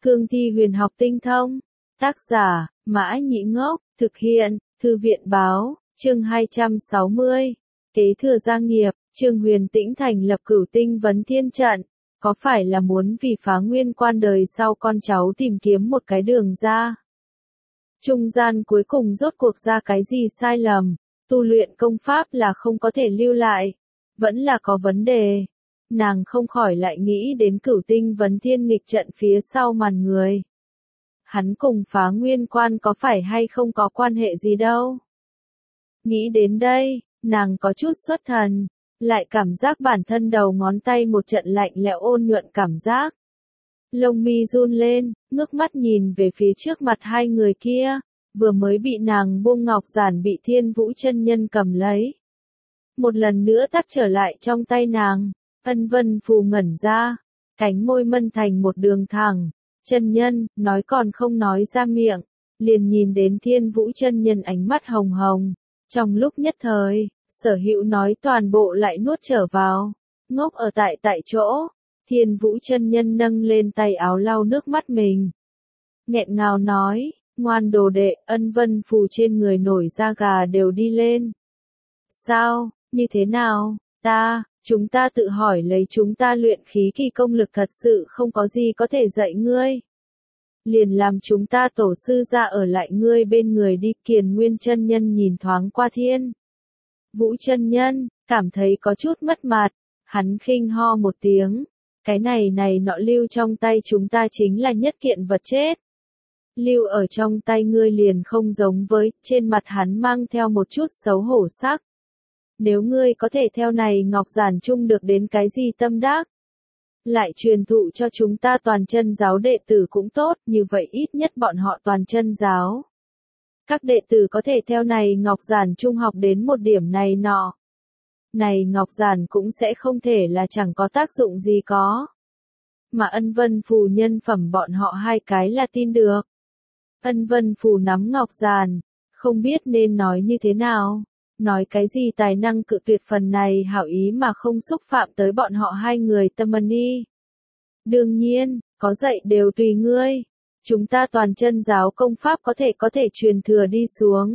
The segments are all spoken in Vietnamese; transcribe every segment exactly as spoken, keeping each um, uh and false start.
Cương thi huyền học tinh thông. Tác giả, Mã Nhĩ Ngốc, thực hiện, Thư viện Báo, chương hai trăm sáu mươi. Kế thừa gia nghiệp, Trương Huyền Tĩnh thành lập Cửu Tinh Vấn Thiên Trận, có phải là muốn vì phá nguyên quan đời sau con cháu tìm kiếm một cái đường ra? Trung gian cuối cùng rốt cuộc ra cái gì sai lầm, tu luyện công pháp là không có thể lưu lại, vẫn là có vấn đề. Nàng không khỏi lại nghĩ đến Cửu Tinh Vấn Thiên nghịch trận phía sau màn người. Hắn cùng phá nguyên quan có phải hay không có quan hệ gì đâu. Nghĩ đến đây, nàng có chút xuất thần, lại cảm giác bản thân đầu ngón tay một trận lạnh lẽo ôn nhuận cảm giác. Lông mi run lên, ngước mắt nhìn về phía trước mặt hai người kia, vừa mới bị nàng buông ngọc giản bị Thiên Vũ chân nhân cầm lấy. Một lần nữa tắt trở lại trong tay nàng, Ân Vân Phù ngẩn ra, cánh môi mân thành một đường thẳng. Chân nhân, nói còn không nói ra miệng, liền nhìn đến Thiên Vũ chân nhân ánh mắt hồng hồng. Trong lúc nhất thời, sở hữu nói toàn bộ lại nuốt trở vào, ngốc ở tại tại chỗ. Thiên Vũ chân nhân nâng lên tay áo lau nước mắt mình. Nghẹn ngào nói, ngoan đồ đệ, Ân Vân Phù trên người nổi da gà đều đi lên. Sao, như thế nào, ta, chúng ta tự hỏi lấy chúng ta luyện khí kỳ công lực thật sự không có gì có thể dạy ngươi. Liền làm chúng ta tổ sư ra ở lại ngươi bên người đi. Kiền Nguyên chân nhân nhìn thoáng qua Thiên Vũ chân nhân, cảm thấy có chút mất mặt, hắn khinh ho một tiếng. Cái này này nọ lưu trong tay chúng ta chính là nhất kiện vật chết. Lưu ở trong tay ngươi liền không giống với, trên mặt hắn mang theo một chút xấu hổ sắc. Nếu ngươi có thể theo này ngọc giản chung được đến cái gì tâm đắc, lại truyền thụ cho chúng ta toàn chân giáo đệ tử cũng tốt, như vậy ít nhất bọn họ toàn chân giáo. Các đệ tử có thể theo này ngọc giản chung học đến một điểm này nọ. Này ngọc giản cũng sẽ không thể là chẳng có tác dụng gì có. Mà Ân Vân Phù nhân phẩm bọn họ hai cái là tin được. Ân Vân Phù nắm ngọc giản, không biết nên nói như thế nào. Nói cái gì tài năng cự tuyệt phần này hảo ý mà không xúc phạm tới bọn họ hai người tâm ni. Đương nhiên, có dạy đều tùy ngươi. Chúng ta toàn chân giáo công pháp có thể có thể truyền thừa đi xuống.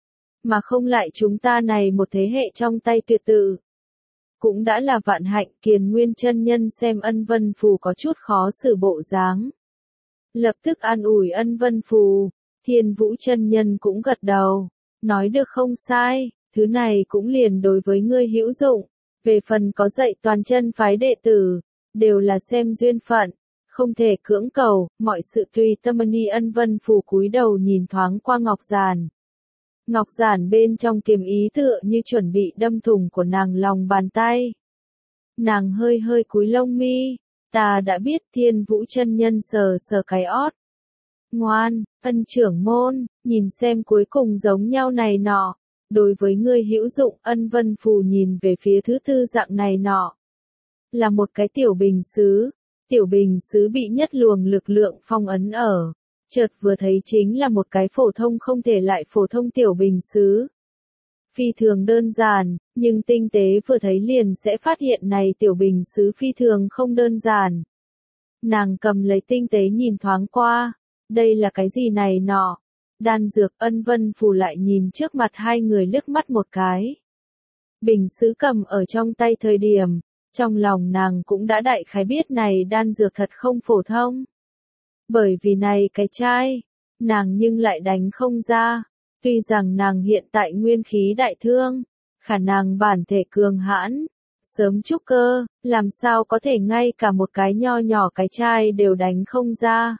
Mà không lại chúng ta này một thế hệ trong tay tuyệt tự. Cũng đã là vạn hạnh. Kiền Nguyên chân nhân xem Ân Vân Phù có chút khó xử bộ dáng. Lập tức an ủi Ân Vân Phù. Thiên Vũ chân nhân cũng gật đầu. Nói được không sai. Thứ này cũng liền đối với ngươi hữu dụng, về phần có dạy toàn chân phái đệ tử, đều là xem duyên phận, không thể cưỡng cầu, mọi sự tùy tâm ni. Ân Vân Phù cúi đầu nhìn thoáng qua ngọc giản. Ngọc giản bên trong kiềm ý tựa như chuẩn bị đâm thủng của nàng lòng bàn tay. Nàng hơi hơi cúi lông mi, ta đã biết. Thiên Vũ chân nhân sờ sờ cái ót. Ngoan, Ân trưởng môn, nhìn xem cuối cùng giống nhau này nọ. Đối với ngươi hữu dụng. Ân Vân Phù nhìn về phía thứ tư dạng này nọ. Là một cái tiểu bình sứ. Tiểu bình sứ bị nhất luồng lực lượng phong ấn ở. Chợt vừa thấy chính là một cái phổ thông không thể lại phổ thông tiểu bình sứ. Phi thường đơn giản, nhưng tinh tế vừa thấy liền sẽ phát hiện này tiểu bình sứ phi thường không đơn giản. Nàng cầm lấy tinh tế nhìn thoáng qua. Đây là cái gì này nọ? Đan dược. Ân Vân Phù lại nhìn trước mặt hai người liếc mắt một cái. Bình sứ cầm ở trong tay thời điểm, trong lòng nàng cũng đã đại khái biết này đan dược thật không phổ thông. Bởi vì này cái chai, nàng nhưng lại đánh không ra. Tuy rằng nàng hiện tại nguyên khí đại thương, khả năng bản thể cường hãn, sớm trúc cơ, làm sao có thể ngay cả một cái nho nhỏ cái chai đều đánh không ra.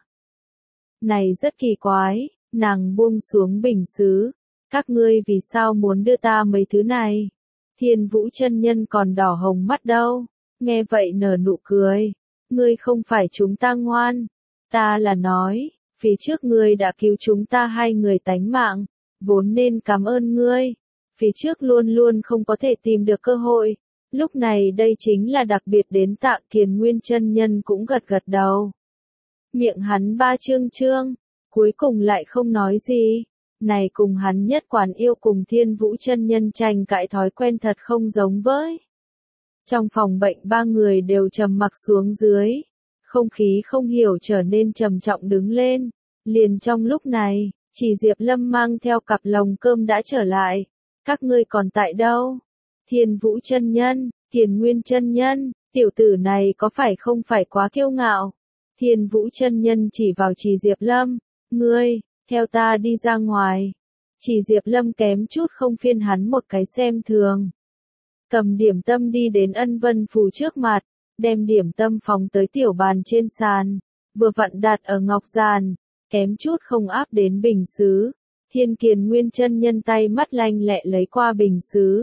Này rất kỳ quái. Nàng buông xuống bình sứ. Các ngươi vì sao muốn đưa ta mấy thứ này? Thiên Vũ chân nhân còn đỏ hồng mắt đâu. Nghe vậy nở nụ cười. Ngươi không phải chúng ta ngoan. Ta là nói, phía trước ngươi đã cứu chúng ta hai người tánh mạng. Vốn nên cảm ơn ngươi. Phía trước luôn luôn không có thể tìm được cơ hội. Lúc này đây chính là đặc biệt đến tạ. Kiền Nguyên chân nhân cũng gật gật đầu. Miệng hắn ba trương trương. Cuối cùng lại không nói gì. Này cùng hắn nhất quán yêu cùng Thiên Vũ chân nhân tranh cãi thói quen thật không giống với. Trong phòng bệnh ba người đều trầm mặc xuống dưới. Không khí không hiểu trở nên trầm trọng đứng lên. Liền trong lúc này, chỉ Diệp Lâm mang theo cặp lồng cơm đã trở lại. Các ngươi còn tại đâu? Thiên Vũ chân nhân, Kiền Nguyên chân nhân, tiểu tử này có phải không phải quá kiêu ngạo? Thiên Vũ chân nhân chỉ vào Chỉ Diệp Lâm, ngươi, theo ta đi ra ngoài. Chỉ Diệp Lâm kém chút không phiên hắn một cái xem thường. Cầm điểm tâm đi đến Ân Vân Phù trước mặt, đem điểm tâm phóng tới tiểu bàn trên sàn, vừa vặn đặt ở ngọc giàn, kém chút không áp đến bình sứ. Thiên Kiền Nguyên chân nhân tay mắt lanh lẹ lấy qua bình sứ.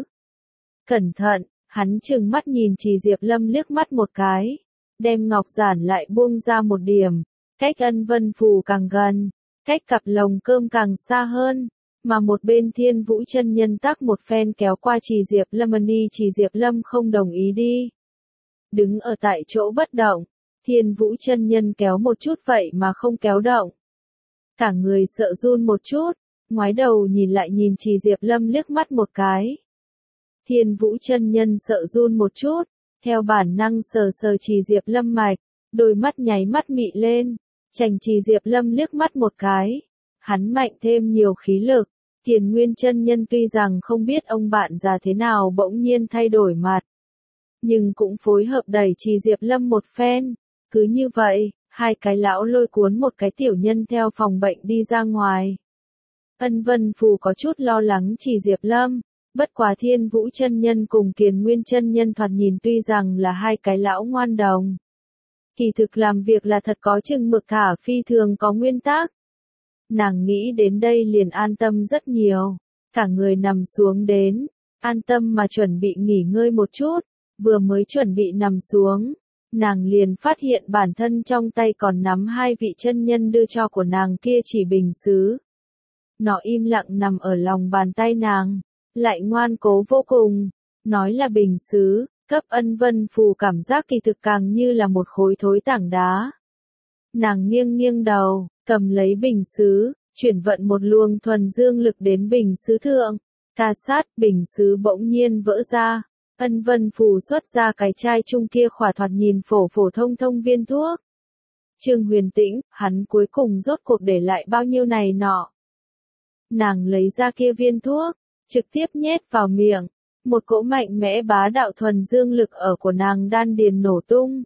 Cẩn thận, hắn trừng mắt nhìn Chỉ Diệp Lâm liếc mắt một cái, đem ngọc giản lại buông ra một điểm, cách Ân Vân Phù càng gần, cách cặp lồng cơm càng xa hơn, mà một bên Thiên Vũ chân nhân tắc một phen kéo qua Chỉ Diệp Lâm đi. Chỉ Diệp Lâm không đồng ý đi, đứng ở tại chỗ bất động. Thiên Vũ chân nhân kéo một chút vậy mà không kéo động, cả người sợ run một chút, ngoái đầu nhìn lại nhìn Chỉ Diệp Lâm liếc mắt một cái. Thiên Vũ chân nhân sợ run một chút, theo bản năng sờ sờ Chỉ Diệp Lâm mạch, đôi mắt nháy mắt mị lên, chành Chỉ Diệp Lâm liếc mắt một cái. Hắn mạnh thêm nhiều khí lực. Kiền Nguyên chân nhân tuy rằng không biết ông bạn già thế nào bỗng nhiên thay đổi mặt, nhưng cũng phối hợp đẩy Chỉ Diệp Lâm một phen. Cứ như vậy, hai cái lão lôi cuốn một cái tiểu nhân theo phòng bệnh đi ra ngoài. Ân Vân Phù có chút lo lắng Chỉ Diệp Lâm, bất quá Thiên Vũ chân nhân cùng Kiền Nguyên chân nhân thoạt nhìn tuy rằng là hai cái lão ngoan đồng, kỳ thực làm việc là thật có chừng mực thả phi thường có nguyên tắc. Nàng nghĩ đến đây liền an tâm rất nhiều, cả người nằm xuống đến, an tâm mà chuẩn bị nghỉ ngơi một chút, vừa mới chuẩn bị nằm xuống, nàng liền phát hiện bản thân trong tay còn nắm hai vị chân nhân đưa cho của nàng kia chỉ bình sứ. Nó im lặng nằm ở lòng bàn tay nàng, lại ngoan cố vô cùng, nói là bình sứ, cấp Ân Vân Phù cảm giác kỳ thực càng như là một khối thối tảng đá. Nàng nghiêng nghiêng đầu, cầm lấy bình sứ, chuyển vận một luồng thuần dương lực đến bình sứ thượng, ca sát, bình sứ bỗng nhiên vỡ ra. Ân Vân Phù xuất ra cái chai chung kia khỏa thoạt nhìn phổ phổ thông thông viên thuốc. Trương Huyền Tĩnh, hắn cuối cùng rốt cuộc để lại bao nhiêu này nọ. Nàng lấy ra kia viên thuốc, trực tiếp nhét vào miệng, một cỗ mạnh mẽ bá đạo thuần dương lực ở của nàng đan điền nổ tung.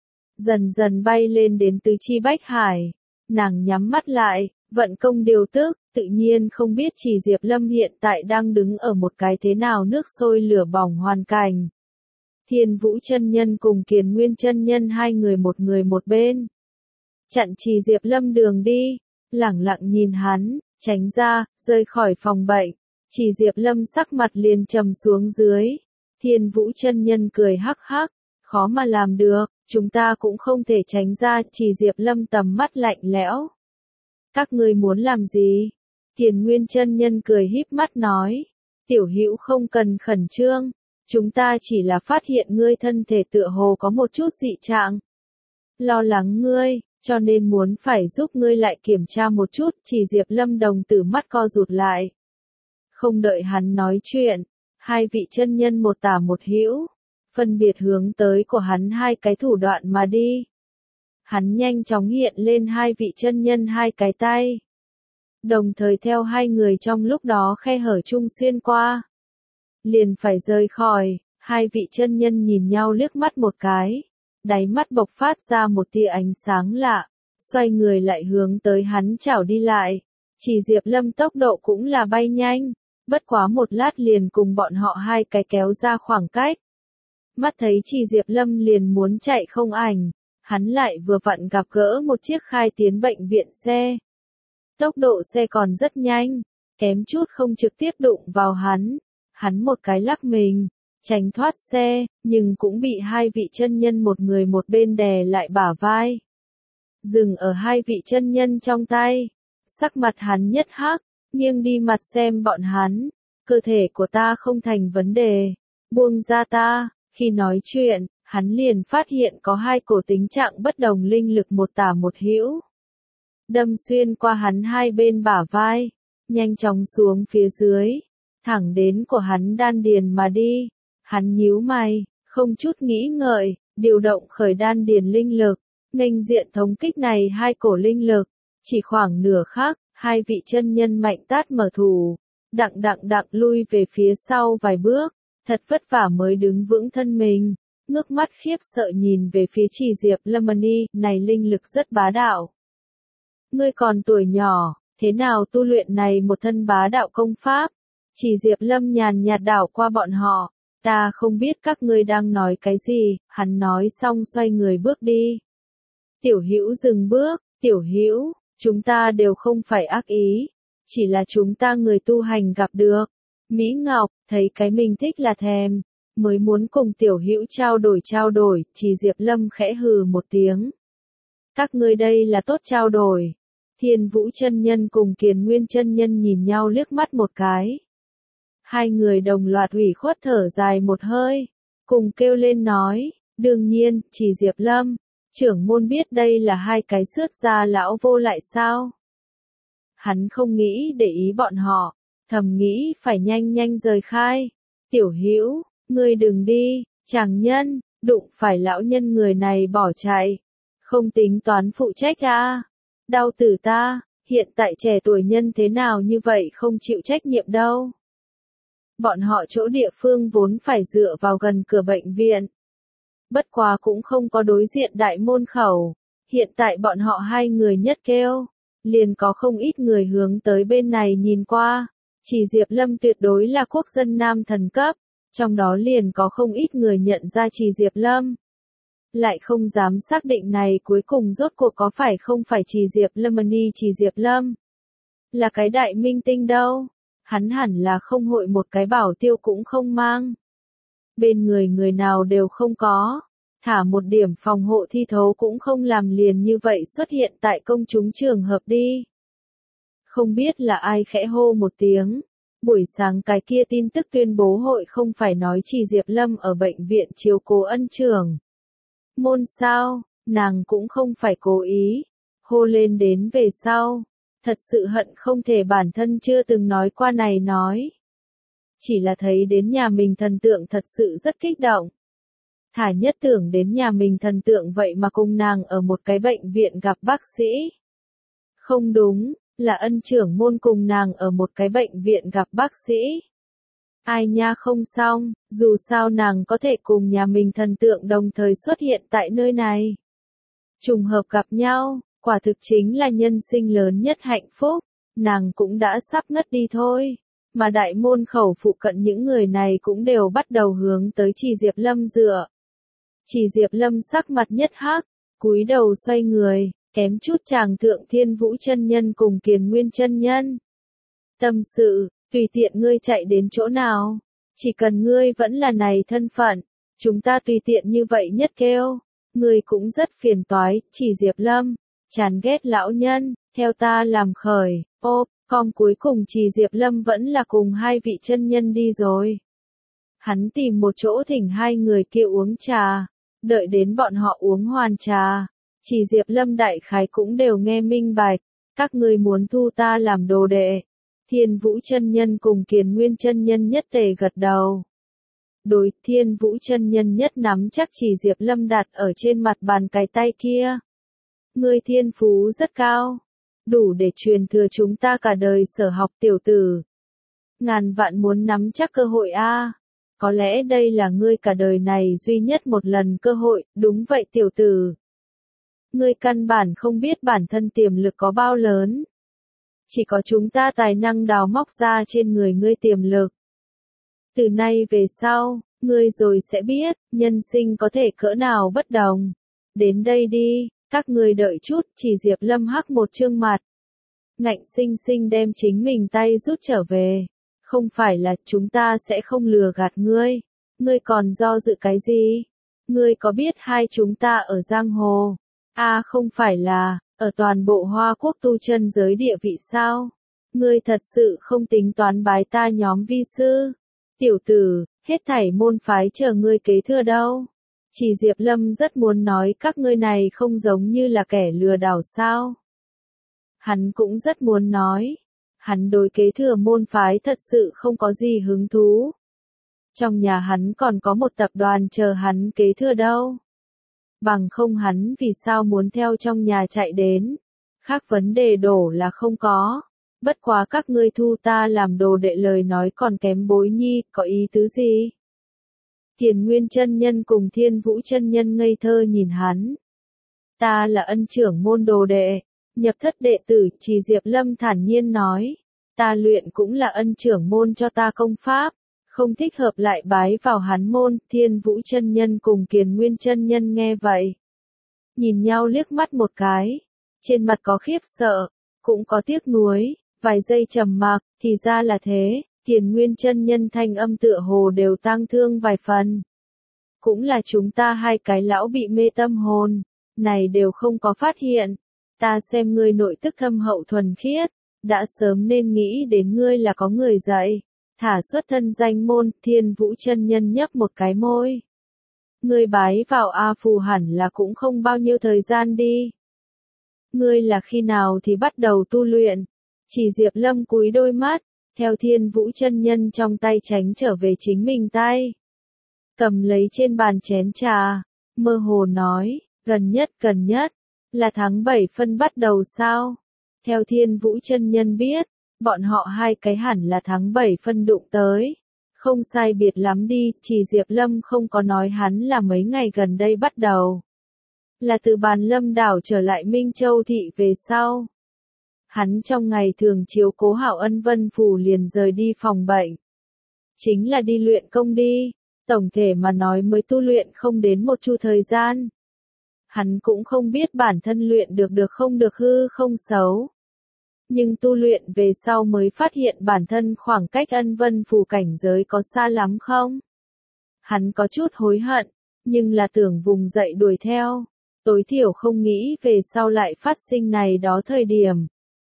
Dần dần bay lên đến tứ chi bách hải, nàng nhắm mắt lại, vận công điều tức, tự nhiên không biết Chỉ Diệp Lâm hiện tại đang đứng ở một cái thế nào nước sôi lửa bỏng hoàn cảnh. Thiên Vũ chân nhân cùng Kiền Nguyên chân nhân hai người một người một bên, chặn Chỉ Diệp Lâm đường đi, lẳng lặng nhìn hắn, tránh ra, rời khỏi phòng bệnh. Chỉ Diệp Lâm sắc mặt liền trầm xuống dưới. Thiên Vũ chân nhân cười hắc hắc, khó mà làm được, chúng ta cũng không thể tránh ra. Chỉ Diệp Lâm tầm mắt lạnh lẽo. Các ngươi muốn làm gì? Kiền Nguyên chân nhân cười híp mắt nói, tiểu hữu không cần khẩn trương, chúng ta chỉ là phát hiện ngươi thân thể tựa hồ có một chút dị trạng, lo lắng ngươi, cho nên muốn phải giúp ngươi lại kiểm tra một chút. Chỉ Diệp Lâm đồng tử mắt co rụt lại. Không đợi hắn nói chuyện, hai vị chân nhân một tả một hữu, phân biệt hướng tới của hắn hai cái thủ đoạn mà đi. Hắn nhanh chóng hiện lên hai vị chân nhân hai cái tay, đồng thời theo hai người trong lúc đó khe hở chung xuyên qua, liền phải rời khỏi. Hai vị chân nhân nhìn nhau liếc mắt một cái, đáy mắt bộc phát ra một tia ánh sáng lạ, xoay người lại hướng tới hắn chảo đi lại. Chỉ Diệp Lâm tốc độ cũng là bay nhanh, bất quá một lát liền cùng bọn họ hai cái kéo ra khoảng cách. Mắt thấy Chỉ Diệp Lâm liền muốn chạy không ảnh, hắn lại vừa vặn gặp gỡ một chiếc khai tiến bệnh viện xe. Tốc độ xe còn rất nhanh, kém chút không trực tiếp đụng vào hắn. Hắn một cái lắc mình, tránh thoát xe, nhưng cũng bị hai vị chân nhân một người một bên đè lại bả vai. Dừng ở hai vị chân nhân trong tay, sắc mặt hắn nhất hắc, nghiêng đi mặt xem bọn hắn. Cơ thể của ta không thành vấn đề, buông ra ta. Khi nói chuyện, hắn liền phát hiện có hai cổ tính trạng bất đồng linh lực một tả một hữu, đâm xuyên qua hắn hai bên bả vai, nhanh chóng xuống phía dưới, thẳng đến của hắn đan điền mà đi. Hắn nhíu mày, không chút nghĩ ngợi, điều động khởi đan điền linh lực, nghênh diện thống kích này hai cổ linh lực, chỉ khoảng nửa khắc, hai vị chân nhân mạnh tát mở thủ, đặng đặng đặng lui về phía sau vài bước, thật vất vả mới đứng vững thân mình, ngước mắt khiếp sợ nhìn về phía Trì Diệp Lâm Ni, này linh lực rất bá đạo. Ngươi còn tuổi nhỏ, thế nào tu luyện này một thân bá đạo công pháp? Trì Diệp Lâm nhàn nhạt đảo qua bọn họ, ta không biết các ngươi đang nói cái gì, hắn nói xong xoay người bước đi. Tiểu Hữu dừng bước, Tiểu Hữu, chúng ta đều không phải ác ý, chỉ là chúng ta người tu hành gặp được. Mỹ Ngọc, thấy cái mình thích là thèm, mới muốn cùng Tiểu Hữu trao đổi trao đổi, Trì Diệp Lâm khẽ hừ một tiếng. Các ngươi đây là tốt trao đổi. Thiên Vũ chân nhân cùng Kiền Nguyên chân nhân nhìn nhau liếc mắt một cái. Hai người đồng loạt ủy khuất thở dài một hơi, cùng kêu lên nói, đương nhiên, Trì Diệp Lâm, trưởng môn biết đây là hai cái xước gia lão vô lại sao? Hắn không nghĩ để ý bọn họ, thầm nghĩ phải nhanh nhanh rời khai. Tiểu Hữu, ngươi đừng đi, chàng nhân, đụng phải lão nhân người này bỏ chạy, không tính toán phụ trách à? Đau tử ta, hiện tại trẻ tuổi nhân thế nào như vậy không chịu trách nhiệm đâu. Bọn họ chỗ địa phương vốn phải dựa vào gần cửa bệnh viện. Bất quá cũng không có đối diện đại môn khẩu. Hiện tại bọn họ hai người nhất kêu. Liền có không ít người hướng tới bên này nhìn qua. Trì Diệp Lâm tuyệt đối là quốc dân nam thần cấp. Trong đó liền có không ít người nhận ra Trì Diệp Lâm. Lại không dám xác định này cuối cùng rốt cuộc có phải không phải Trì Diệp Lâm Ni Trì Diệp Lâm. Là cái đại minh tinh đâu. Hắn hẳn là không hội một cái bảo tiêu cũng không mang. Bên người người nào đều không có. Thả một điểm phòng hộ thi thố cũng không làm liền như vậy xuất hiện tại công chúng trường hợp đi. Không biết là ai khẽ hô một tiếng. Buổi sáng cái kia tin tức tuyên bố hội không phải nói Trì Diệp Lâm ở bệnh viện chiếu cố ân trưởng môn sao, nàng cũng không phải cố ý. Hô lên đến về sau. Thật sự hận không thể bản thân chưa từng nói qua này nói. Chỉ là thấy đến nhà mình thần tượng thật sự rất kích động. Thả nhất tưởng đến nhà mình thần tượng vậy mà cùng nàng ở một cái bệnh viện gặp bác sĩ. Không đúng, là ân trưởng môn cùng nàng ở một cái bệnh viện gặp bác sĩ. Ai nha không xong, dù sao nàng có thể cùng nhà mình thần tượng đồng thời xuất hiện tại nơi này. Trùng hợp gặp nhau. Quả thực chính là nhân sinh lớn nhất hạnh phúc, nàng cũng đã sắp ngất đi thôi, mà đại môn khẩu phụ cận những người này cũng đều bắt đầu hướng tới Trì Diệp Lâm dựa. Trì Diệp Lâm sắc mặt nhất hắc, cúi đầu xoay người, kém chút chàng thượng Thiên Vũ chân nhân cùng Kiền Nguyên chân nhân. Tâm sự, tùy tiện ngươi chạy đến chỗ nào, chỉ cần ngươi vẫn là này thân phận, chúng ta tùy tiện như vậy nhất kêu, ngươi cũng rất phiền toái, Trì Diệp Lâm. Chán ghét lão nhân, theo ta làm khởi, ô, con cuối cùng Trì Diệp Lâm vẫn là cùng hai vị chân nhân đi rồi. Hắn tìm một chỗ thỉnh hai người kia uống trà, đợi đến bọn họ uống hoàn trà. Trì Diệp Lâm đại khái cũng đều nghe minh bạch, các ngươi muốn thu ta làm đồ đệ. Thiên Vũ chân nhân cùng Kiền Nguyên chân nhân nhất tề gật đầu. Đối Thiên Vũ chân nhân nhất nắm chắc Trì Diệp Lâm đặt ở trên mặt bàn cái tay kia. Ngươi thiên phú rất cao, đủ để truyền thừa chúng ta cả đời sở học tiểu tử. Ngàn vạn muốn nắm chắc cơ hội a. Có lẽ đây là ngươi cả đời này duy nhất một lần cơ hội, đúng vậy tiểu tử. Ngươi căn bản không biết bản thân tiềm lực có bao lớn. Chỉ có chúng ta tài năng đào móc ra trên người ngươi tiềm lực. Từ nay về sau, ngươi rồi sẽ biết, nhân sinh có thể cỡ nào bất đồng. Đến đây đi. Các người đợi chút, Trì Diệp Lâm hắc một trương mặt. Ngạnh sinh sinh đem chính mình tay rút trở về. Không phải là chúng ta sẽ không lừa gạt ngươi. Ngươi còn do dự cái gì? Ngươi có biết hai chúng ta ở giang hồ? À không phải là, ở toàn bộ Hoa Quốc tu chân giới địa vị sao? Ngươi thật sự không tính toán bái ta nhóm vi sư. Tiểu tử, hết thảy môn phái chờ ngươi kế thừa đâu. Trì Diệp Lâm rất muốn nói các ngươi này không giống như là kẻ lừa đảo sao. Hắn cũng rất muốn nói. Hắn đối kế thừa môn phái thật sự không có gì hứng thú. Trong nhà hắn còn có một tập đoàn chờ hắn kế thừa đâu. Bằng không hắn vì sao muốn theo trong nhà chạy đến. Khác vấn đề đổ là không có. Bất quá các ngươi thu ta làm đồ đệ lời nói còn kém Bối Nhi, có ý tứ gì? Kiền Nguyên chân nhân cùng Thiên Vũ chân nhân ngây thơ nhìn hắn. Ta là ân trưởng môn đồ đệ, nhập thất đệ tử, Trì Diệp Lâm thản nhiên nói. Ta luyện cũng là ân trưởng môn cho ta công pháp, không thích hợp lại bái vào hắn môn. Thiên Vũ chân nhân cùng Kiền Nguyên chân nhân nghe vậy, nhìn nhau liếc mắt một cái, trên mặt có khiếp sợ, cũng có tiếc nuối, vài giây trầm mặc, thì ra là thế. Kiền Nguyên chân nhân thanh âm tựa hồ đều tang thương vài phần. Cũng là chúng ta hai cái lão bị mê tâm hồn, này đều không có phát hiện. Ta xem ngươi nội tức thâm hậu thuần khiết, đã sớm nên nghĩ đến ngươi là có người dạy. Thả xuất thân danh môn. Thiên Vũ chân nhân nhấp một cái môi. Ngươi bái vào A Phù hẳn là cũng không bao nhiêu thời gian đi. Ngươi là khi nào thì bắt đầu tu luyện? Chỉ Diệp Lâm cúi đôi mắt, theo Thiên Vũ chân nhân trong tay tránh trở về chính mình tay. Cầm lấy trên bàn chén trà, mơ hồ nói, gần nhất gần nhất, là tháng bảy phân bắt đầu sao? Theo Thiên Vũ chân nhân biết, bọn họ hai cái hẳn là tháng bảy phân đụng tới. Không sai biệt lắm đi, Chỉ Diệp Lâm không có nói hắn là mấy ngày gần đây bắt đầu. Là từ Bàn Lâm đảo trở lại Minh Châu thị về sau. Hắn trong ngày thường chiếu cố hảo Ân Vân Phủ liền rời đi phòng bệnh. Chính là đi luyện công đi, tổng thể mà nói mới tu luyện không đến một chu thời gian. Hắn cũng không biết bản thân luyện được được không được hư không xấu. Nhưng tu luyện về sau mới phát hiện bản thân khoảng cách Ân Vân Phủ cảnh giới có xa lắm không? Hắn có chút hối hận, nhưng là tưởng vùng dậy đuổi theo. Tối thiểu không nghĩ về sau lại phát sinh này đó thời điểm.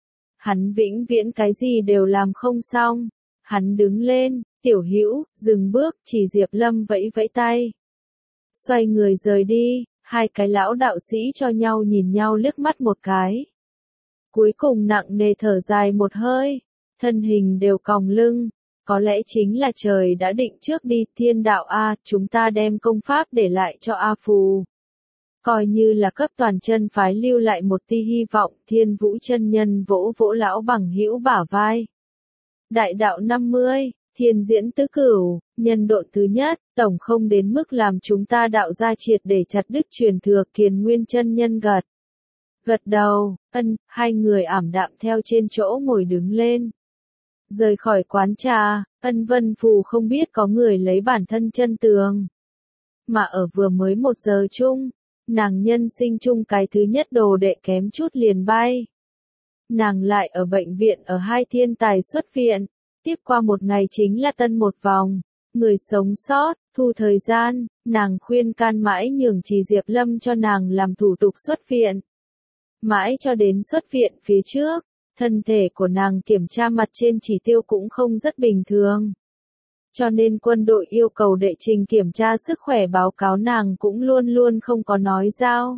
Hắn vĩnh viễn cái gì đều làm không xong. Hắn đứng lên, Tiểu Hữu, dừng bước, Chỉ Diệp Lâm vẫy vẫy tay. Xoay người rời đi, hai cái lão đạo sĩ cho nhau nhìn nhau liếc mắt một cái. Cuối cùng nặng nề thở dài một hơi, thân hình đều còng lưng. Có lẽ chính là trời đã định trước đi. Thiên đạo A, chúng ta đem công pháp để lại cho A Phù. Coi như là cấp toàn chân phái lưu lại một tia hy vọng. Thiên Vũ chân nhân vỗ vỗ lão bằng hữu bả vai. Đại đạo năm mươi, thiên diễn tứ cửu, nhân độn thứ nhất, tổng không đến mức làm chúng ta đạo gia triệt để chặt đứt truyền thừa. Kiền Nguyên chân nhân gật. Gật đầu, ân, hai người ảm đạm theo trên chỗ ngồi đứng lên. Rời khỏi quán trà, Ân Vân Phù không biết có người lấy bản thân chân tường. Mà ở vừa mới một giờ chung, nàng nhân sinh chung cái thứ nhất đồ đệ kém chút liền bay. Nàng lại ở bệnh viện ở hai thiên tài xuất viện, tiếp qua một ngày chính là tân một vòng, người sống sót, thu thời gian, nàng khuyên can mãi nhường Chỉ Diệp Lâm cho nàng làm thủ tục xuất viện. Mãi cho đến xuất viện phía trước, thân thể của nàng kiểm tra mặt trên chỉ tiêu cũng không rất bình thường. Cho nên quân đội yêu cầu đệ trình kiểm tra sức khỏe báo cáo nàng cũng luôn luôn không có nói giao.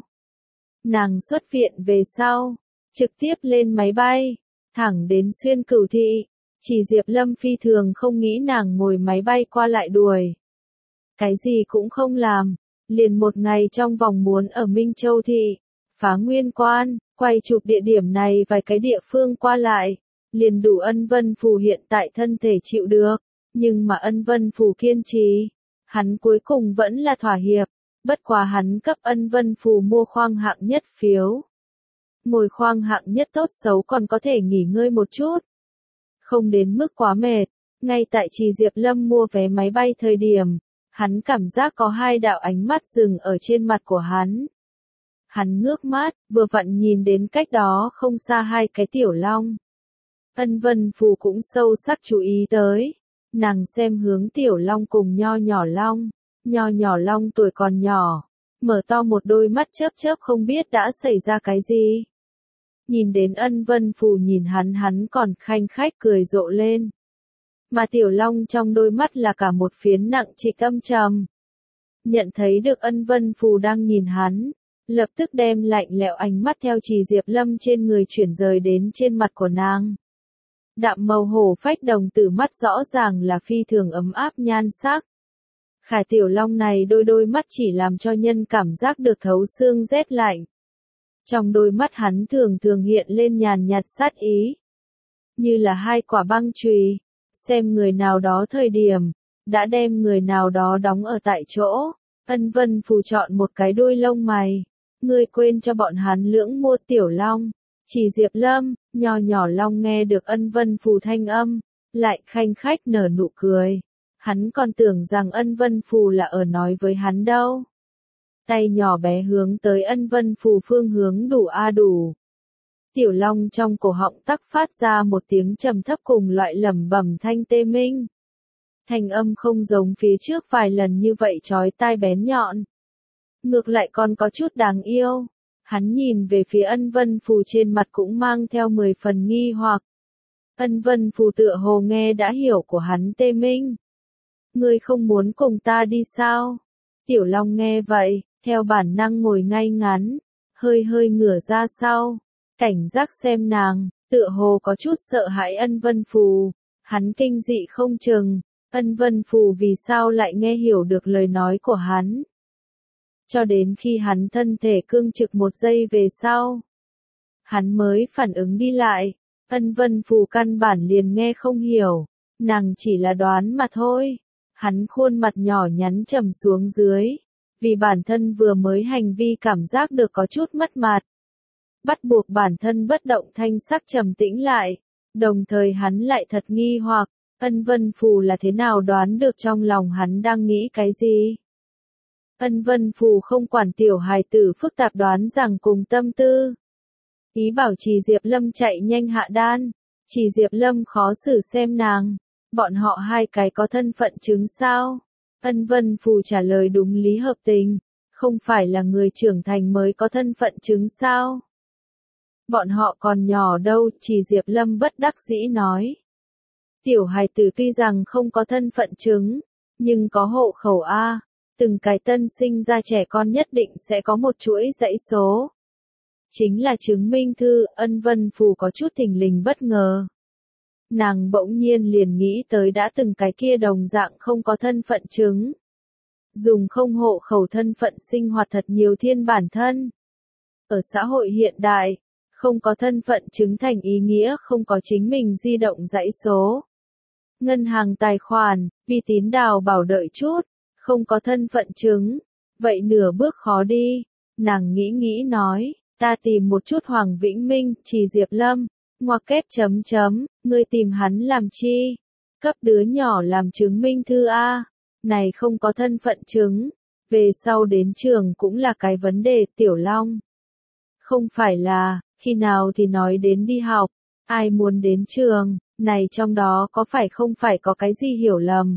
Nàng xuất viện về sau, trực tiếp lên máy bay, thẳng đến Xuyên Cửu Thị. Chỉ Diệp Lâm phi thường không nghĩ nàng ngồi máy bay qua lại đuổi. Cái gì cũng không làm, liền một ngày trong vòng muốn ở Minh Châu Thị, phá Nguyên Quan, quay chụp địa điểm này vài cái địa phương qua lại, liền đủ Ân Vân Phù hiện tại thân thể chịu được. Nhưng mà Ân Vân Phù kiên trì, hắn cuối cùng vẫn là thỏa hiệp, bất quá hắn cấp Ân Vân Phù mua khoang hạng nhất phiếu. Ngồi khoang hạng nhất tốt xấu còn có thể nghỉ ngơi một chút, không đến mức quá mệt. Ngay tại Chỉ Diệp Lâm mua vé máy bay thời điểm, hắn cảm giác có hai đạo ánh mắt dừng ở trên mặt của hắn. Hắn ngước mắt, vừa vặn nhìn đến cách đó không xa hai cái tiểu long. Ân Vân Phù cũng sâu sắc chú ý tới. Nàng xem hướng tiểu long cùng nho nhỏ long, nho nhỏ long tuổi còn nhỏ, mở to một đôi mắt chớp chớp không biết đã xảy ra cái gì. Nhìn đến Ân Vân Phù nhìn hắn hắn còn khanh khách cười rộ lên. Mà tiểu long trong đôi mắt là cả một phiến nặng trịch âm trầm. Nhận thấy được Ân Vân Phù đang nhìn hắn, lập tức đem lạnh lẽo ánh mắt theo Chỉ Diệp Lâm trên người chuyển rời đến trên mặt của nàng. Đạm màu hổ phách đồng tử mắt rõ ràng là phi thường ấm áp nhan sắc. Khải Tiểu Long này đôi đôi mắt chỉ làm cho nhân cảm giác được thấu xương rét lạnh. Trong đôi mắt hắn thường thường hiện lên nhàn nhạt sát ý. Như là hai quả băng chùy, xem người nào đó thời điểm, đã đem người nào đó đóng ở tại chỗ. Ân Vân Phù chọn một cái đuôi lông mày. Ngươi quên cho bọn hắn lưỡng mua Tiểu Long. Chỉ Diệp Lâm, nho nhỏ Long nghe được Ân Vân Phù thanh âm, lại khanh khách nở nụ cười. Hắn còn tưởng rằng Ân Vân Phù là ở nói với hắn đâu. Tay nhỏ bé hướng tới Ân Vân Phù phương hướng đủ a đủ. Tiểu Long trong cổ họng tắc phát ra một tiếng trầm thấp cùng loại lẩm bẩm thanh tê minh. Thanh âm không giống phía trước vài lần như vậy chói tai bén nhọn. Ngược lại còn có chút đáng yêu. Hắn nhìn về phía Ân Vân Phù trên mặt cũng mang theo mười phần nghi hoặc. Ân Vân Phù tựa hồ nghe đã hiểu của hắn tê minh. Ngươi không muốn cùng ta đi sao? Tiểu Long nghe vậy, theo bản năng ngồi ngay ngắn, hơi hơi ngửa ra sau, cảnh giác xem nàng, tựa hồ có chút sợ hãi Ân Vân Phù. Hắn kinh dị không chừng, Ân Vân Phù vì sao lại nghe hiểu được lời nói của hắn. Cho đến khi hắn thân thể cương trực một giây về sau, hắn mới phản ứng đi lại. Ân Vân Phù căn bản liền nghe không hiểu, nàng chỉ là đoán mà thôi. Hắn khuôn mặt nhỏ nhắn trầm xuống dưới, vì bản thân vừa mới hành vi cảm giác được có chút mất mặt. Bắt buộc bản thân bất động thanh sắc trầm tĩnh lại, đồng thời hắn lại thật nghi hoặc, Ân Vân Phù là thế nào đoán được trong lòng hắn đang nghĩ cái gì. Ân Vân Phù không quản tiểu hài tử phức tạp đoán rằng cùng tâm tư. Ý bảo Trì Diệp Lâm chạy nhanh hạ đan, Trì Diệp Lâm khó xử xem nàng. Bọn họ hai cái có thân phận chứng sao? Ân Vân Phù trả lời đúng lý hợp tình, không phải là người trưởng thành mới có thân phận chứng sao? Bọn họ còn nhỏ đâu, Trì Diệp Lâm bất đắc dĩ nói. Tiểu hài tử tuy rằng không có thân phận chứng, nhưng có hộ khẩu A, từng cái tân sinh ra trẻ con nhất định sẽ có một chuỗi dãy số. Chính là chứng minh thư. Ân Vân Phù có chút thình lình bất ngờ. Nàng bỗng nhiên liền nghĩ tới đã từng cái kia đồng dạng không có thân phận chứng. Dùng không hộ khẩu thân phận sinh hoạt thật nhiều thiên bản thân. Ở xã hội hiện đại, không có thân phận chứng thành ý nghĩa không có chính mình di động dãy số. Ngân hàng tài khoản, vi tín đào bảo đợi chút, không có thân phận chứng. Vậy nửa bước khó đi. Nàng nghĩ nghĩ nói, ta tìm một chút Hoàng Vĩnh Minh, Trì Diệp Lâm. Ngoặc kép chấm chấm, ngươi tìm hắn làm chi? Cấp đứa nhỏ làm chứng minh thư A. Này không có thân phận chứng. Về sau đến trường cũng là cái vấn đề. Tiểu Long. Không phải là, khi nào thì nói đến đi học. Ai muốn đến trường, này trong đó có phải không phải có cái gì hiểu lầm.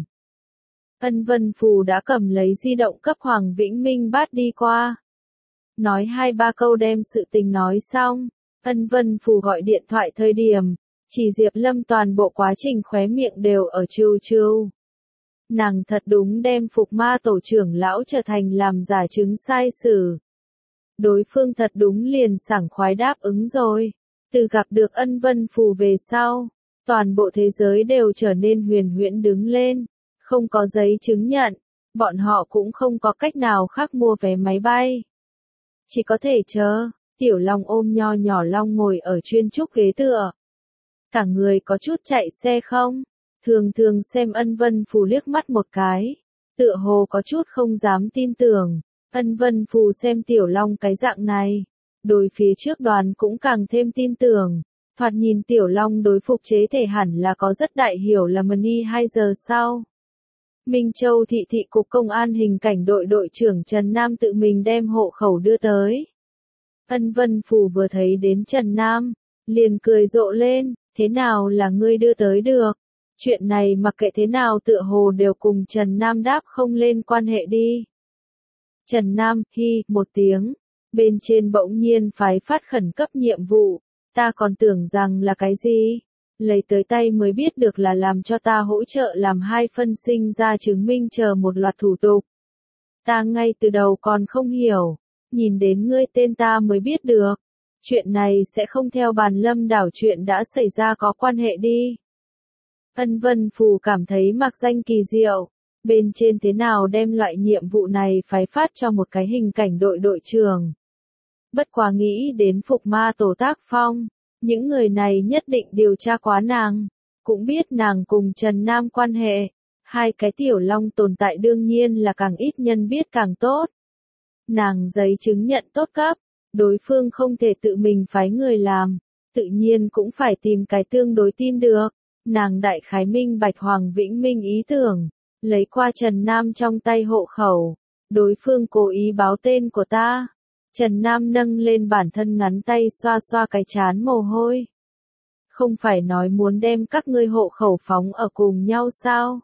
Ân Vân Phù đã cầm lấy di động cấp Hoàng Vĩnh Minh bắt đi qua. Nói hai ba câu đem sự tình nói xong. Ân Vân Phù gọi điện thoại thời điểm, Trì Diệp Lâm toàn bộ quá trình khóe miệng đều ở trêu trêu. Nàng thật đúng đem Phục Ma tổ trưởng lão trở thành làm giả chứng sai sử. Đối phương thật đúng liền sảng khoái đáp ứng rồi. Từ gặp được Ân Vân Phù về sau, toàn bộ thế giới đều trở nên huyền huyễn đứng lên. Không có giấy chứng nhận, bọn họ cũng không có cách nào khác mua vé máy bay. Chỉ có thể chờ. Tiểu Long ôm nho nhỏ Long ngồi ở chuyên trúc ghế tựa. Cả người có chút chạy xe không? Thường thường xem Ân Vân Phù liếc mắt một cái. Tựa hồ có chút không dám tin tưởng. Ân Vân Phù xem Tiểu Long cái dạng này. Đối phía trước đoàn cũng càng thêm tin tưởng. Thoạt nhìn Tiểu Long đối phục chế thể hẳn là có rất đại hiểu là Money hai giờ sau. Minh Châu thị thị cục công an hình cảnh đội đội trưởng Trần Nam tự mình đem hộ khẩu đưa tới. Ân Vân Phù vừa thấy đến Trần Nam, liền cười rộ lên, thế nào là ngươi đưa tới được? Chuyện này mặc kệ thế nào tựa hồ đều cùng Trần Nam đáp không lên quan hệ đi. Trần Nam, hi, một tiếng, bên trên bỗng nhiên phái phát khẩn cấp nhiệm vụ, ta còn tưởng rằng là cái gì? Lấy tới tay mới biết được là làm cho ta hỗ trợ làm hai phân sinh ra chứng minh chờ một loạt thủ tục. Ta ngay từ đầu còn không hiểu. Nhìn đến ngươi tên ta mới biết được. Chuyện này sẽ không theo bàn Lâm đảo chuyện đã xảy ra có quan hệ đi. Ân Vân Phù cảm thấy mặc danh kỳ diệu. bên trên thế nào đem loại nhiệm vụ này phái phát cho một cái hình cảnh đội đội trưởng. Bất quá nghĩ đến Phục Ma Tổ tác phong, những người này nhất định điều tra quá nàng, cũng biết nàng cùng Trần Nam quan hệ, hai cái tiểu long tồn tại đương nhiên là càng ít nhân biết càng tốt. Nàng giấy chứng nhận tốt cấp, đối phương không thể tự mình phái người làm, tự nhiên cũng phải tìm cái tương đối tin được. Nàng đại khái minh bạch Hoàng Vĩnh Minh ý tưởng, lấy qua Trần Nam trong tay hộ khẩu, đối phương cố ý báo tên của ta. Trần Nam nâng lên bản thân ngắn tay xoa xoa cái chán mồ hôi. Không phải nói muốn đem các ngươi hộ khẩu phóng ở cùng nhau sao?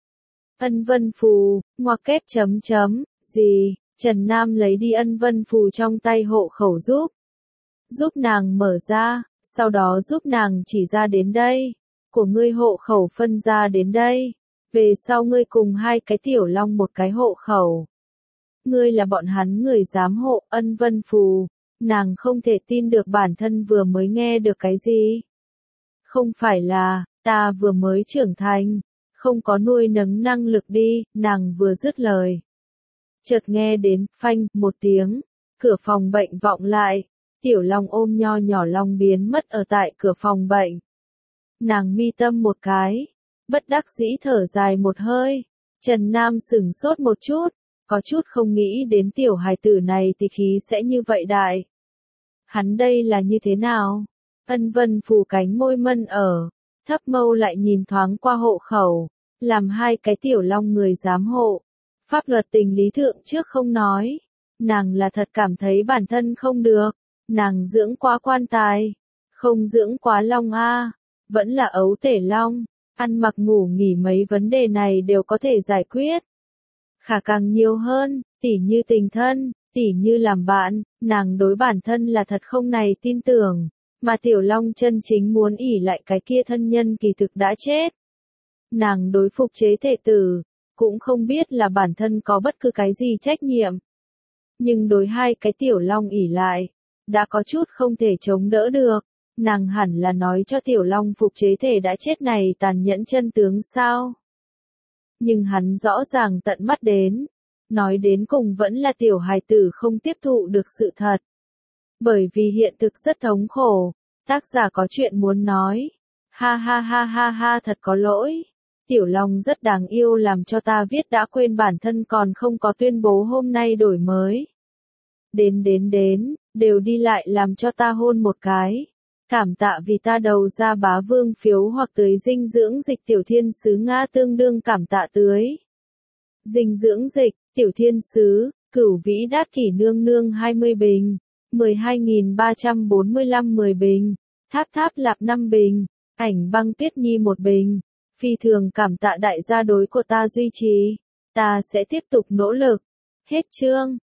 Ân vân phù, ngoặc kép chấm chấm, gì? Trần Nam lấy đi ân vân phù trong tay hộ khẩu giúp. Giúp nàng mở ra, sau đó giúp nàng chỉ ra đến đây. Của ngươi hộ khẩu phân ra đến đây. Về sau ngươi cùng hai cái tiểu long một cái hộ khẩu. Ngươi là bọn hắn người giám hộ ân vân phù. Nàng không thể tin được bản thân vừa mới nghe được cái gì. Không phải là, ta vừa mới trưởng thành. Không có nuôi nấng năng lực đi, nàng vừa dứt lời. Chợt nghe đến, phanh, một tiếng, cửa phòng bệnh vọng lại, tiểu long ôm nho nhỏ long biến mất ở tại cửa phòng bệnh. Nàng mi tâm một cái, bất đắc dĩ thở dài một hơi, Trần Nam sửng sốt một chút, có chút không nghĩ đến tiểu hài tử này thì khí sẽ như vậy đại. Hắn đây là như thế nào? Ân vân phù cánh môi mân ở, thấp mâu lại nhìn thoáng qua hộ khẩu, làm hai cái tiểu long người giám hộ. Pháp luật tình lý thượng trước không nói, nàng là thật cảm thấy bản thân không được, nàng dưỡng quá quan tài, không dưỡng quá long a, vẫn là ấu tể long, ăn mặc ngủ nghỉ mấy vấn đề này đều có thể giải quyết. Khả càng nhiều hơn, tỉ như tình thân, tỉ như làm bạn, nàng đối bản thân là thật không này tin tưởng, mà tiểu long chân chính muốn ỉ lại cái kia thân nhân kỳ thực đã chết. Nàng đối phục chế thể tử, cũng không biết là bản thân có bất cứ cái gì trách nhiệm. Nhưng đối hai cái tiểu long ỉ lại, đã có chút không thể chống đỡ được, nàng hẳn là nói cho tiểu long phục chế thể đã chết này tàn nhẫn chân tướng sao. Nhưng hắn rõ ràng tận mắt đến, nói đến cùng vẫn là tiểu hài tử không tiếp thụ được sự thật. Bởi vì hiện thực rất thống khổ, tác giả có chuyện muốn nói. Ha ha ha ha ha thật có lỗi. Tiểu Long rất đáng yêu làm cho ta viết đã quên bản thân còn không có tuyên bố hôm nay đổi mới. Đến đến đến, đều đi lại làm cho ta hôn một cái. Cảm tạ vì ta đầu ra bá vương phiếu hoặc tưới dinh dưỡng dịch tiểu thiên sứ Nga tương đương cảm tạ tưới. Dinh dưỡng dịch, tiểu thiên sứ, cửu vĩ đát kỷ nương nương hai mươi bình, mười hai nghìn ba trăm bốn mươi lăm mười bình, tháp tháp lạp năm bình, ảnh băng tuyết nhi một bình. Phi thường cảm tạ đại gia đối của ta duy trì, ta sẽ tiếp tục nỗ lực. Hết chương.